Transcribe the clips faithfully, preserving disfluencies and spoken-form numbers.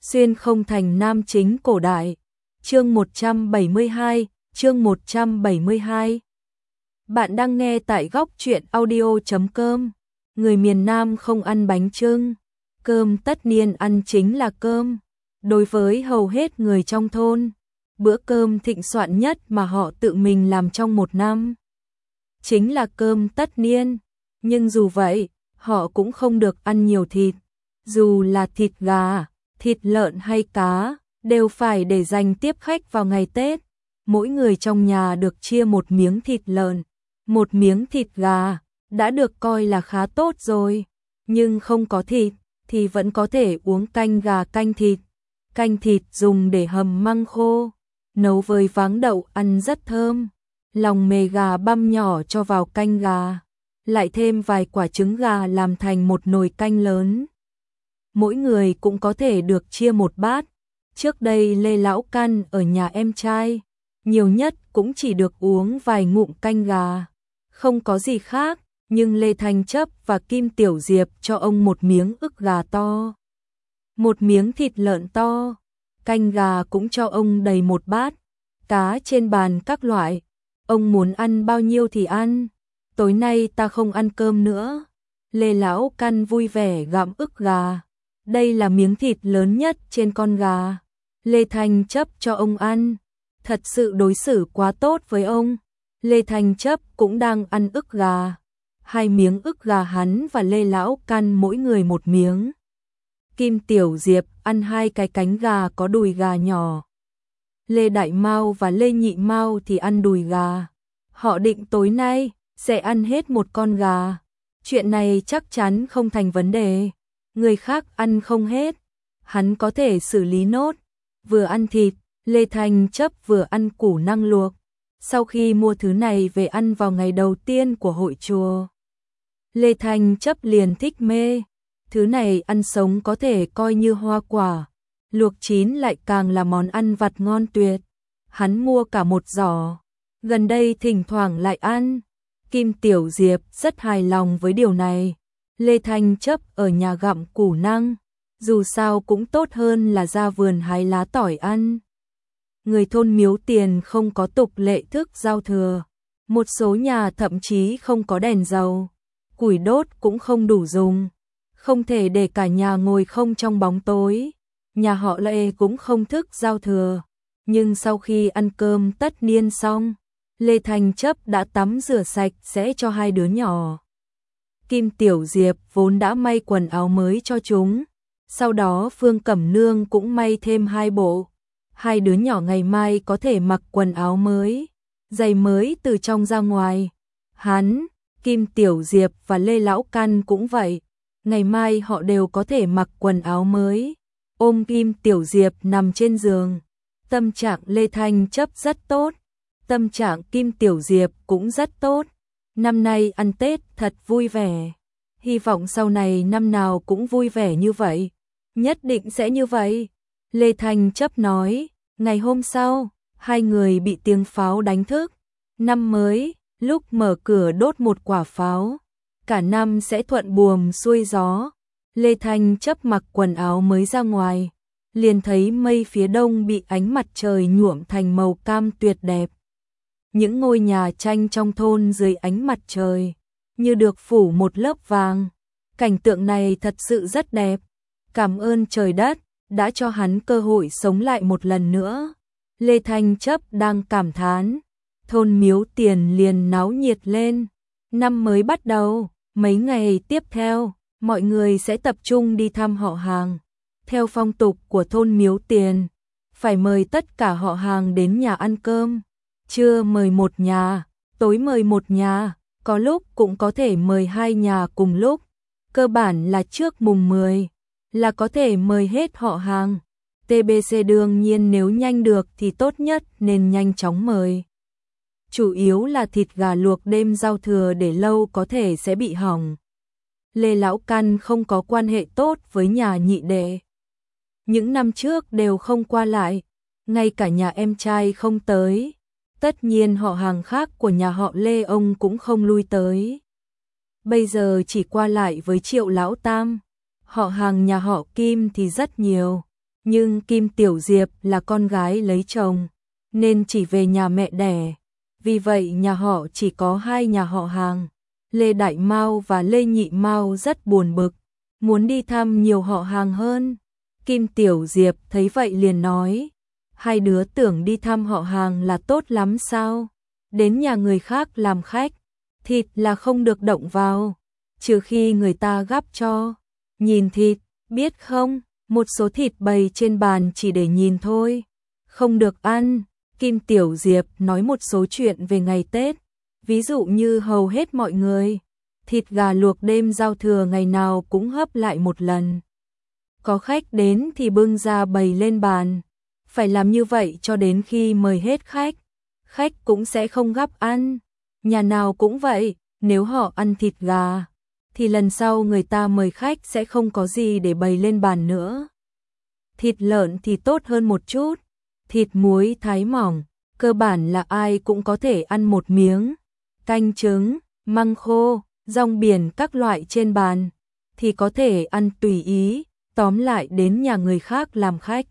Xuyên không thành nam chính cổ đại. Chương một trăm bảy mươi hai, chương một trăm bảy mươi hai. Bạn đang nghe tại góc truyện audio chấm com. Người miền Nam không ăn bánh chưng, cơm tất niên ăn chính là cơm. Đối với hầu hết người trong thôn, bữa cơm thịnh soạn nhất mà họ tự mình làm trong một năm chính là cơm tất niên. Nhưng dù vậy, họ cũng không được ăn nhiều thịt. Dù là thịt gà, thịt lợn hay cá, đều phải để dành tiếp khách vào ngày Tết. Mỗi người trong nhà được chia một miếng thịt lợn, một miếng thịt gà, đã được coi là khá tốt rồi. Nhưng không có thịt, thì vẫn có thể uống canh gà canh thịt. Canh thịt dùng để hầm măng khô, nấu với váng đậu ăn rất thơm. Lòng mề gà băm nhỏ cho vào canh gà, lại thêm vài quả trứng gà làm thành một nồi canh lớn. Mỗi người cũng có thể được chia một bát. Trước đây Lê Lão Căn ở nhà em trai, nhiều nhất cũng chỉ được uống vài ngụm canh gà, không có gì khác. Nhưng Lê Thanh Chấp và Kim Tiểu Diệp cho ông một miếng ức gà to, một miếng thịt lợn to, canh gà cũng cho ông đầy một bát, cá trên bàn các loại. Ông muốn ăn bao nhiêu thì ăn, tối nay ta không ăn cơm nữa. Lê Lão Căn vui vẻ gặm ức gà, đây là miếng thịt lớn nhất trên con gà. Lê Thanh Chấp cho ông ăn, thật sự đối xử quá tốt với ông. Lê Thanh Chấp cũng đang ăn ức gà, hai miếng ức gà hắn và Lê Lão Căn mỗi người một miếng. Kim Tiểu Diệp ăn hai cái cánh gà có đùi gà nhỏ. Lê Đại Mao và Lê Nhị Mao thì ăn đùi gà. Họ định tối nay sẽ ăn hết một con gà. Chuyện này chắc chắn không thành vấn đề. Người khác ăn không hết, hắn có thể xử lý nốt. Vừa ăn thịt, Lê Thanh Chấp vừa ăn củ năng luộc. Sau khi mua thứ này về ăn vào ngày đầu tiên của hội chùa, Lê Thanh Chấp liền thích mê. Thứ này ăn sống có thể coi như hoa quả, luộc chín lại càng là món ăn vặt ngon tuyệt. Hắn mua cả một giỏ, gần đây thỉnh thoảng lại ăn. Kim Tiểu Diệp rất hài lòng với điều này. Lê Thanh Chấp ở nhà gặm củ năng, dù sao cũng tốt hơn là ra vườn hái lá tỏi ăn. Người thôn Miếu Tiền không có tục lệ thức giao thừa, một số nhà thậm chí không có đèn dầu, củi đốt cũng không đủ dùng, không thể để cả nhà ngồi không trong bóng tối. Nhà họ Lê cũng không thức giao thừa, nhưng sau khi ăn cơm tất niên xong, Lê Thanh Chấp đã tắm rửa sạch sẽ cho hai đứa nhỏ. Kim Tiểu Diệp vốn đã may quần áo mới cho chúng, sau đó Phương Cẩm Nương cũng may thêm hai bộ. Hai đứa nhỏ ngày mai có thể mặc quần áo mới, giày mới từ trong ra ngoài. Hắn, Kim Tiểu Diệp và Lê Lão Căn cũng vậy, ngày mai họ đều có thể mặc quần áo mới. Ôm Kim Tiểu Diệp nằm trên giường, tâm trạng Lê Thanh Chấp rất tốt, tâm trạng Kim Tiểu Diệp cũng rất tốt. Năm nay ăn Tết thật vui vẻ, hy vọng sau này năm nào cũng vui vẻ như vậy. Nhất định sẽ như vậy, Lê Thanh Chấp nói. Ngày hôm sau, hai người bị tiếng pháo đánh thức. Năm mới, lúc mở cửa đốt một quả pháo, cả năm sẽ thuận buồm xuôi gió. Lê Thanh Chấp mặc quần áo mới ra ngoài, liền thấy mây phía đông bị ánh mặt trời nhuộm thành màu cam tuyệt đẹp. Những ngôi nhà tranh trong thôn dưới ánh mặt trời, như được phủ một lớp vàng. Cảnh tượng này thật sự rất đẹp. Cảm ơn trời đất đã cho hắn cơ hội sống lại một lần nữa. Lê Thanh Chấp đang cảm thán, thôn Miếu Tiền liền náo nhiệt lên. Năm mới bắt đầu, mấy ngày tiếp theo, mọi người sẽ tập trung đi thăm họ hàng. Theo phong tục của thôn Miếu Tiền, phải mời tất cả họ hàng đến nhà ăn cơm. Trưa mời một nhà, tối mời một nhà, có lúc cũng có thể mời hai nhà cùng lúc. Cơ bản là trước mùng mười là có thể mời hết họ hàng. tê bê xê đương nhiên nếu nhanh được thì tốt nhất nên nhanh chóng mời. Chủ yếu là thịt gà luộc đêm giao thừa để lâu có thể sẽ bị hỏng. Lê Lão Căn không có quan hệ tốt với nhà nhị đệ. Những năm trước đều không qua lại, ngay cả nhà em trai không tới. Tất nhiên họ hàng khác của nhà họ Lê ông cũng không lui tới. Bây giờ chỉ qua lại với Triệu Lão Tam. Họ hàng nhà họ Kim thì rất nhiều, Nhưng Kim Tiểu Diệp là con gái lấy chồng, nên chỉ về nhà mẹ đẻ. Vì vậy nhà họ chỉ có hai nhà họ hàng. Lê Đại Mao và Lê Nhị Mao rất buồn bực, muốn đi thăm nhiều họ hàng hơn. Kim Tiểu Diệp thấy vậy liền nói, hai đứa tưởng đi thăm họ hàng là tốt lắm sao? Đến nhà người khác làm khách, thịt là không được động vào, trừ khi người ta gắp cho. Nhìn thịt, biết không, một số thịt bày trên bàn chỉ để nhìn thôi, không được ăn. Kim Tiểu Diệp nói một số chuyện về ngày Tết, ví dụ như hầu hết mọi người, thịt gà luộc đêm giao thừa ngày nào cũng hấp lại một lần. Có khách đến thì bưng ra bày lên bàn, phải làm như vậy cho đến khi mời hết khách. Khách cũng sẽ không gắp ăn, nhà nào cũng vậy, nếu họ ăn thịt gà, thì lần sau người ta mời khách sẽ không có gì để bày lên bàn nữa. Thịt lợn thì tốt hơn một chút, thịt muối thái mỏng, cơ bản là ai cũng có thể ăn một miếng. Canh trứng, măng khô, rong biển các loại trên bàn, thì có thể ăn tùy ý, tóm lại đến nhà người khác làm khách.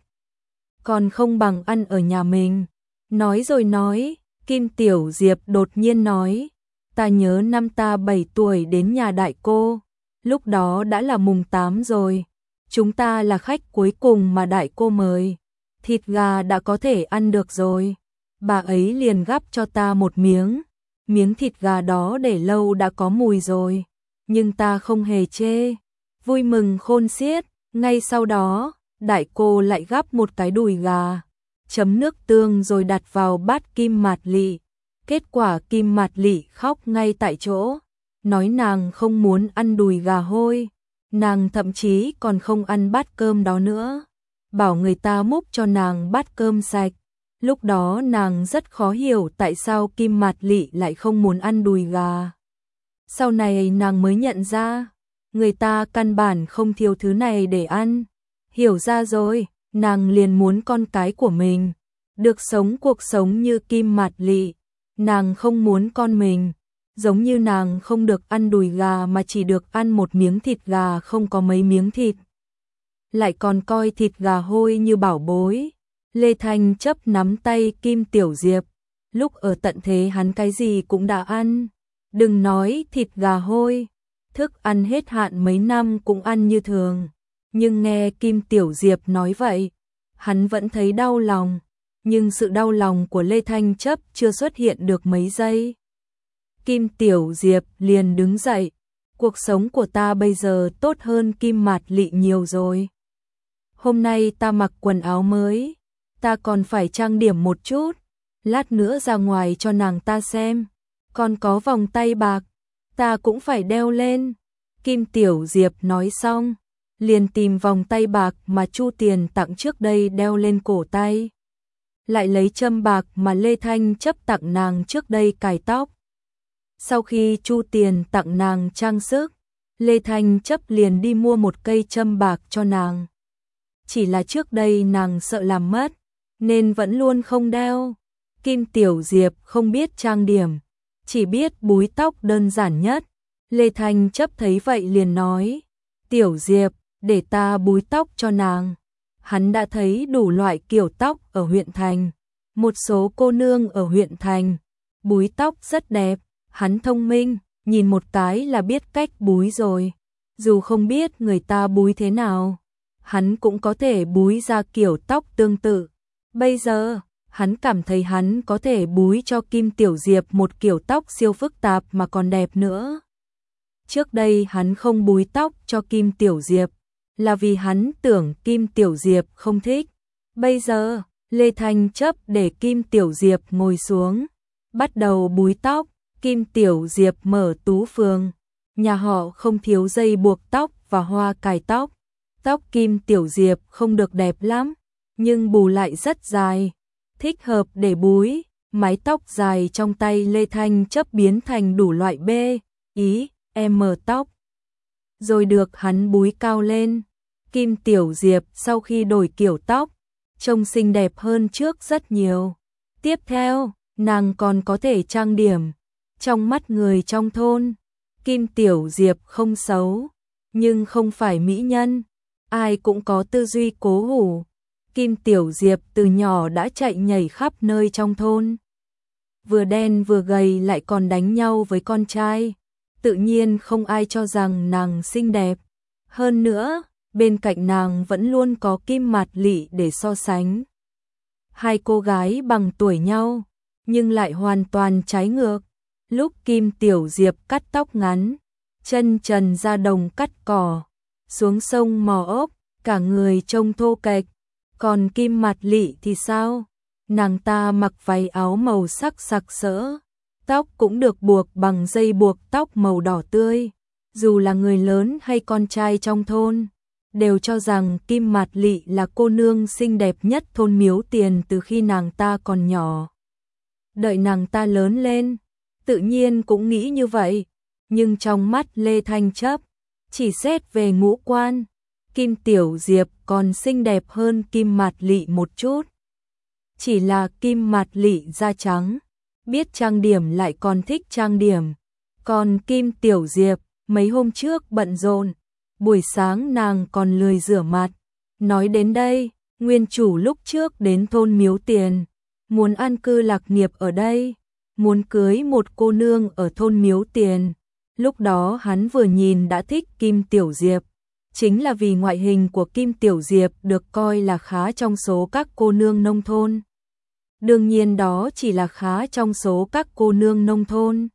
Còn không bằng ăn ở nhà mình. Nói rồi nói, Kim Tiểu Diệp đột nhiên nói, ta nhớ năm ta bảy tuổi đến nhà đại cô, lúc đó đã là mùng tám rồi, chúng ta là khách cuối cùng mà đại cô mời, thịt gà đã có thể ăn được rồi. Bà ấy liền gắp cho ta một miếng, miếng thịt gà đó để lâu đã có mùi rồi, nhưng ta không hề chê, vui mừng khôn xiết. Ngay sau đó, đại cô lại gắp một cái đùi gà, chấm nước tương rồi đặt vào bát Kim Mạt Lị. Kết quả Kim Mạt Lị khóc ngay tại chỗ, nói nàng không muốn ăn đùi gà hôi, nàng thậm chí còn không ăn bát cơm đó nữa, bảo người ta múc cho nàng bát cơm sạch. Lúc đó nàng rất khó hiểu tại sao Kim Mạt Lị lại không muốn ăn đùi gà. Sau này nàng mới nhận ra, người ta căn bản không thiếu thứ này để ăn. Hiểu ra rồi, nàng liền muốn con cái của mình được sống cuộc sống như Kim Mạt Lị. Nàng không muốn con mình giống như nàng không được ăn đùi gà mà chỉ được ăn một miếng thịt gà không có mấy miếng thịt. Lại còn coi thịt gà hôi như bảo bối. Lê Thanh chấp nắm tay Kim Tiểu Diệp, lúc ở tận thế hắn cái gì cũng đã ăn. Đừng nói thịt gà hôi, thức ăn hết hạn mấy năm cũng ăn như thường. Nhưng nghe Kim Tiểu Diệp nói vậy, hắn vẫn thấy đau lòng. Nhưng sự đau lòng của Lê Thanh chấp chưa xuất hiện được mấy giây. Kim Tiểu Diệp liền đứng dậy. Cuộc sống của ta bây giờ tốt hơn Kim Mạt Lị nhiều rồi. Hôm nay ta mặc quần áo mới, ta còn phải trang điểm một chút, lát nữa ra ngoài cho nàng ta xem. Còn có vòng tay bạc, ta cũng phải đeo lên. Kim Tiểu Diệp nói xong, liền tìm vòng tay bạc mà Chu Tiền tặng trước đây đeo lên cổ tay. Lại lấy châm bạc mà Lê Thanh chấp tặng nàng trước đây cài tóc. Sau khi Chu Tiền tặng nàng trang sức, Lê Thanh chấp liền đi mua một cây châm bạc cho nàng. Chỉ là trước đây nàng sợ làm mất, nên vẫn luôn không đeo. Kim Tiểu Diệp không biết trang điểm, chỉ biết búi tóc đơn giản nhất. Lê Thanh chấp thấy vậy liền nói, Tiểu Diệp, để ta búi tóc cho nàng. Hắn đã thấy đủ loại kiểu tóc ở huyện thành. Một số cô nương ở huyện thành búi tóc rất đẹp. Hắn thông minh, nhìn một cái là biết cách búi rồi. Dù không biết người ta búi thế nào, hắn cũng có thể búi ra kiểu tóc tương tự. Bây giờ, hắn cảm thấy hắn có thể búi cho Kim Tiểu Diệp một kiểu tóc siêu phức tạp mà còn đẹp nữa. Trước đây hắn không búi tóc cho Kim Tiểu Diệp, là vì hắn tưởng Kim Tiểu Diệp không thích. Bây giờ, Lê Thanh chấp để Kim Tiểu Diệp ngồi xuống, bắt đầu búi tóc. Kim Tiểu Diệp mở tú phường, nhà họ không thiếu dây buộc tóc và hoa cài tóc. Tóc Kim Tiểu Diệp không được đẹp lắm, nhưng bù lại rất dài, thích hợp để búi. Mái tóc dài trong tay Lê Thanh chấp biến thành đủ loại B, ý, M tóc, rồi được hắn búi cao lên. Kim Tiểu Diệp sau khi đổi kiểu tóc, trông xinh đẹp hơn trước rất nhiều. Tiếp theo, nàng còn có thể trang điểm. Trong mắt người trong thôn, Kim Tiểu Diệp không xấu, nhưng không phải mỹ nhân. Ai cũng có tư duy cố hủ, Kim Tiểu Diệp từ nhỏ đã chạy nhảy khắp nơi trong thôn. Vừa đen vừa gầy lại còn đánh nhau với con trai. Tự nhiên không ai cho rằng nàng xinh đẹp. Hơn nữa, bên cạnh nàng vẫn luôn có Kim Mạt Lị để so sánh. Hai cô gái bằng tuổi nhau, nhưng lại hoàn toàn trái ngược. Lúc Kim Tiểu Diệp cắt tóc ngắn, chân trần ra đồng cắt cỏ, xuống sông mò ốc, cả người trông thô kệch. Còn Kim Mạt Lị thì sao? Nàng ta mặc váy áo màu sắc sặc sỡ, tóc cũng được buộc bằng dây buộc tóc màu đỏ tươi. Dù là người lớn hay con trai trong thôn, đều cho rằng Kim Mạt Lị là cô nương xinh đẹp nhất thôn Miếu Tiền từ khi nàng ta còn nhỏ. Đợi nàng ta lớn lên, tự nhiên cũng nghĩ như vậy, nhưng trong mắt Lê Thanh Chấp, chỉ xét về ngũ quan, Kim Tiểu Diệp còn xinh đẹp hơn Kim Mạt Lị một chút. Chỉ là Kim Mạt Lị da trắng, biết trang điểm lại còn thích trang điểm. Còn Kim Tiểu Diệp, mấy hôm trước bận rộn, buổi sáng nàng còn lười rửa mặt. Nói đến đây, nguyên chủ lúc trước đến thôn Miếu Tiền, muốn an cư lạc nghiệp ở đây, muốn cưới một cô nương ở thôn Miếu Tiền. Lúc đó hắn vừa nhìn đã thích Kim Tiểu Diệp, chính là vì ngoại hình của Kim Tiểu Diệp được coi là khá trong số các cô nương nông thôn. Đương nhiên đó chỉ là khá trong số các cô nương nông thôn.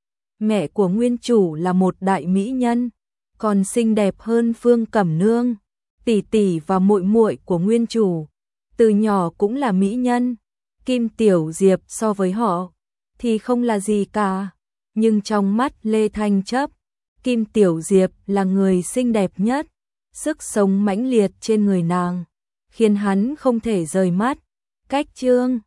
Mẹ của nguyên chủ là một đại mỹ nhân, còn xinh đẹp hơn Phương Cẩm Nương, tỷ tỷ và muội muội của nguyên chủ, từ nhỏ cũng là mỹ nhân. Kim Tiểu Diệp so với họ thì không là gì cả, nhưng trong mắt Lê Thanh Chấp, Kim Tiểu Diệp là người xinh đẹp nhất, sức sống mãnh liệt trên người nàng khiến hắn không thể rời mắt. Cách chương